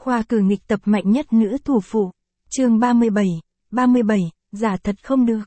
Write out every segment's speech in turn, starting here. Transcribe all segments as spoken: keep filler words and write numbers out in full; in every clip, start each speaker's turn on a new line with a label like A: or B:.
A: Khoa cử nghịch tập mạnh nhất nữ thủ phụ. Chương ba mươi bảy, ba mươi bảy, giả thật không được.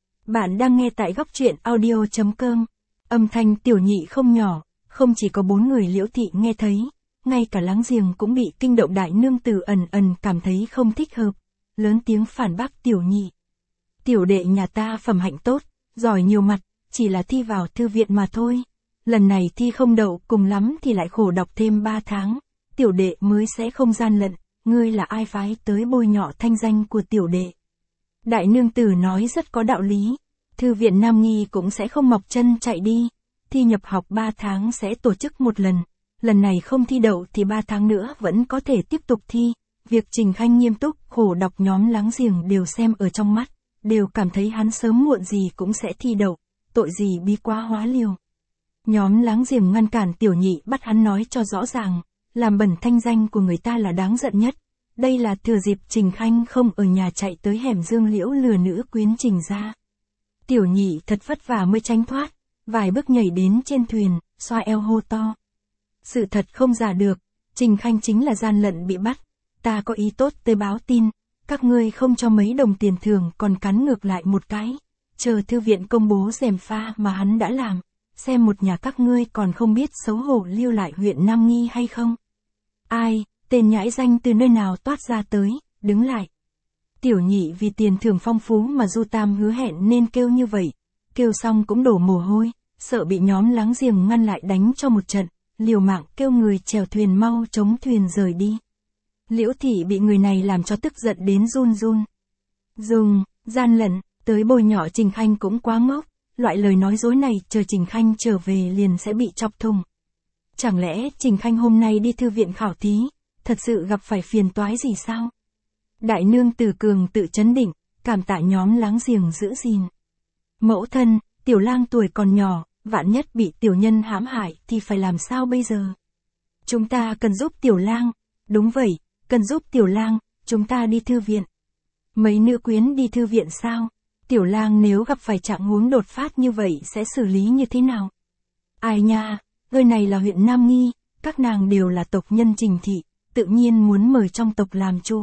A: Bạn đang nghe tại góc truyện audio chấm com. Âm thanh tiểu nhị không nhỏ, không chỉ có bốn người Liễu thị nghe thấy, ngay cả láng giềng cũng bị kinh động. Đại nương tử ẩn ẩn cảm thấy không thích hợp, lớn tiếng phản bác tiểu nhị. Tiểu đệ nhà ta phẩm hạnh tốt, giỏi nhiều mặt, chỉ là thi vào thư viện mà thôi. Lần này thi không đậu, cùng lắm thì lại khổ đọc thêm ba tháng. Tiểu đệ mới sẽ không gian lận, ngươi là ai phái tới bôi nhọ thanh danh của tiểu đệ. Đại nương tử nói rất có đạo lý, thư viện Nam Nghi cũng sẽ không mọc chân chạy đi, thi nhập học ba tháng sẽ tổ chức một lần, lần này không thi đậu thì ba tháng nữa vẫn có thể tiếp tục thi. Việc Trình Khanh nghiêm túc khổ đọc nhóm láng giềng đều xem ở trong mắt, đều cảm thấy hắn sớm muộn gì cũng sẽ thi đậu, tội gì bí quá hóa liều. Nhóm láng giềng ngăn cản tiểu nhị, bắt hắn nói cho rõ ràng, làm bẩn thanh danh của người ta là đáng giận nhất. Đây là thừa dịp Trình Khanh không ở nhà chạy tới hẻm Dương Liễu lừa nữ quyến Trình ra. Tiểu nhị thật vất vả mới tránh thoát, vài bước nhảy đến trên thuyền, xoa eo hô to. Sự thật không giả được, Trình Khanh chính là gian lận bị bắt. Ta có ý tốt tới báo tin, các ngươi không cho mấy đồng tiền thưởng còn cắn ngược lại một cái. Chờ thư viện công bố gièm pha mà hắn đã làm, xem một nhà các ngươi còn không biết xấu hổ lưu lại huyện Nam Nghi hay không. Ai, tên nhãi danh từ nơi nào toát ra tới, đứng lại. Tiểu nhị vì tiền thưởng phong phú mà Du Tam hứa hẹn nên kêu như vậy, kêu xong cũng đổ mồ hôi, sợ bị nhóm láng giềng ngăn lại đánh cho một trận, liều mạng kêu người chèo thuyền mau chống thuyền rời đi. Liễu thị bị người này làm cho tức giận đến run run. Dùng, gian lận, tới bôi nhọ Trình Khanh cũng quá ngốc, loại lời nói dối này chờ Trình Khanh trở về liền sẽ bị chọc thùng. Chẳng lẽ Trình Khanh hôm nay đi thư viện khảo thí, thật sự gặp phải phiền toái gì sao? Đại nương tử cường tự trấn định, cảm tạ nhóm láng giềng giữ gìn. Mẫu thân, tiểu lang tuổi còn nhỏ, vạn nhất bị tiểu nhân hãm hại thì phải làm sao bây giờ? Chúng ta cần giúp tiểu lang. Đúng vậy, cần giúp tiểu lang, chúng ta đi thư viện. Mấy nữ quyến đi thư viện sao? Tiểu lang nếu gặp phải trạng huống đột phát như vậy sẽ xử lý như thế nào? Ai nha, nơi này là huyện Nam Nghi, các nàng đều là tộc nhân Trình thị, tự nhiên muốn mời trong tộc làm chủ.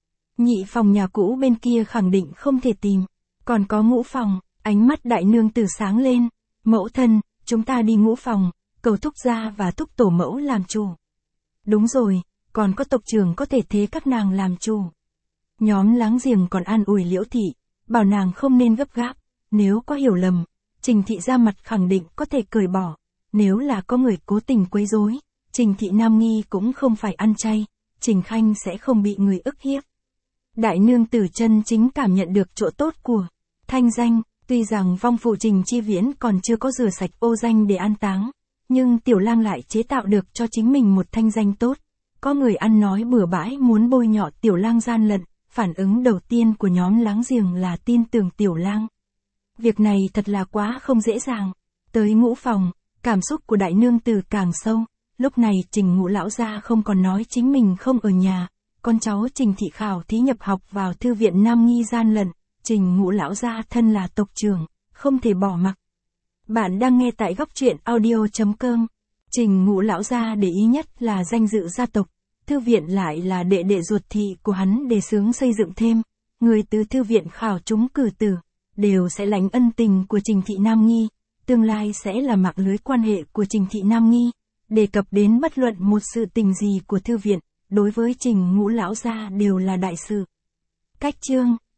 A: Nhị phòng nhà cũ bên kia khẳng định không thể tìm, còn có ngũ phòng. Ánh mắt đại nương tử sáng lên. Mẫu thân, chúng ta đi ngũ phòng, cầu thúc gia và thúc tổ mẫu làm chủ. Đúng rồi, còn có tộc trưởng có thể thế các nàng làm chủ. Nhóm láng giềng còn an ủi Liễu thị, bảo nàng không nên gấp gáp, nếu có hiểu lầm, Trình thị ra mặt khẳng định có thể cởi bỏ. Nếu là có người cố tình quấy rối, Trình thị Nam Nghi cũng không phải ăn chay, Trình Khanh sẽ không bị người ức hiếp. Đại nương tử chân chính cảm nhận được chỗ tốt của thanh danh. Tuy rằng vong phụ Trình Chi Viễn còn chưa có rửa sạch ô danh để an táng, nhưng tiểu lang lại chế tạo được cho chính mình một thanh danh tốt. Có người ăn nói bừa bãi muốn bôi nhọ tiểu lang gian lận, phản ứng đầu tiên của nhóm láng giềng là tin tưởng tiểu lang. Việc này thật là quá không dễ dàng. Tới ngũ phòng, cảm xúc của đại nương tử càng sâu. Lúc này Trình Ngũ lão gia không còn nói chính mình không ở nhà, con cháu Trình thị khảo thí nhập học vào thư viện Nam Nghi gian lận. Trình Ngũ lão gia thân là tộc trưởng, không thể bỏ mặc. Bạn đang nghe tại góc truyện audio chấm com. Trình Ngũ lão gia để ý nhất là danh dự gia tộc, thư viện lại là đệ đệ ruột thị của hắn đề xướng xây dựng thêm, người từ thư viện khảo trúng cử tử, đều sẽ lãnh ân tình của Trình thị Nam Nghi, tương lai sẽ là mạng lưới quan hệ của Trình thị Nam Nghi, đề cập đến bất luận một sự tình gì của thư viện, đối với Trình Ngũ lão gia đều là đại sự. Cách chương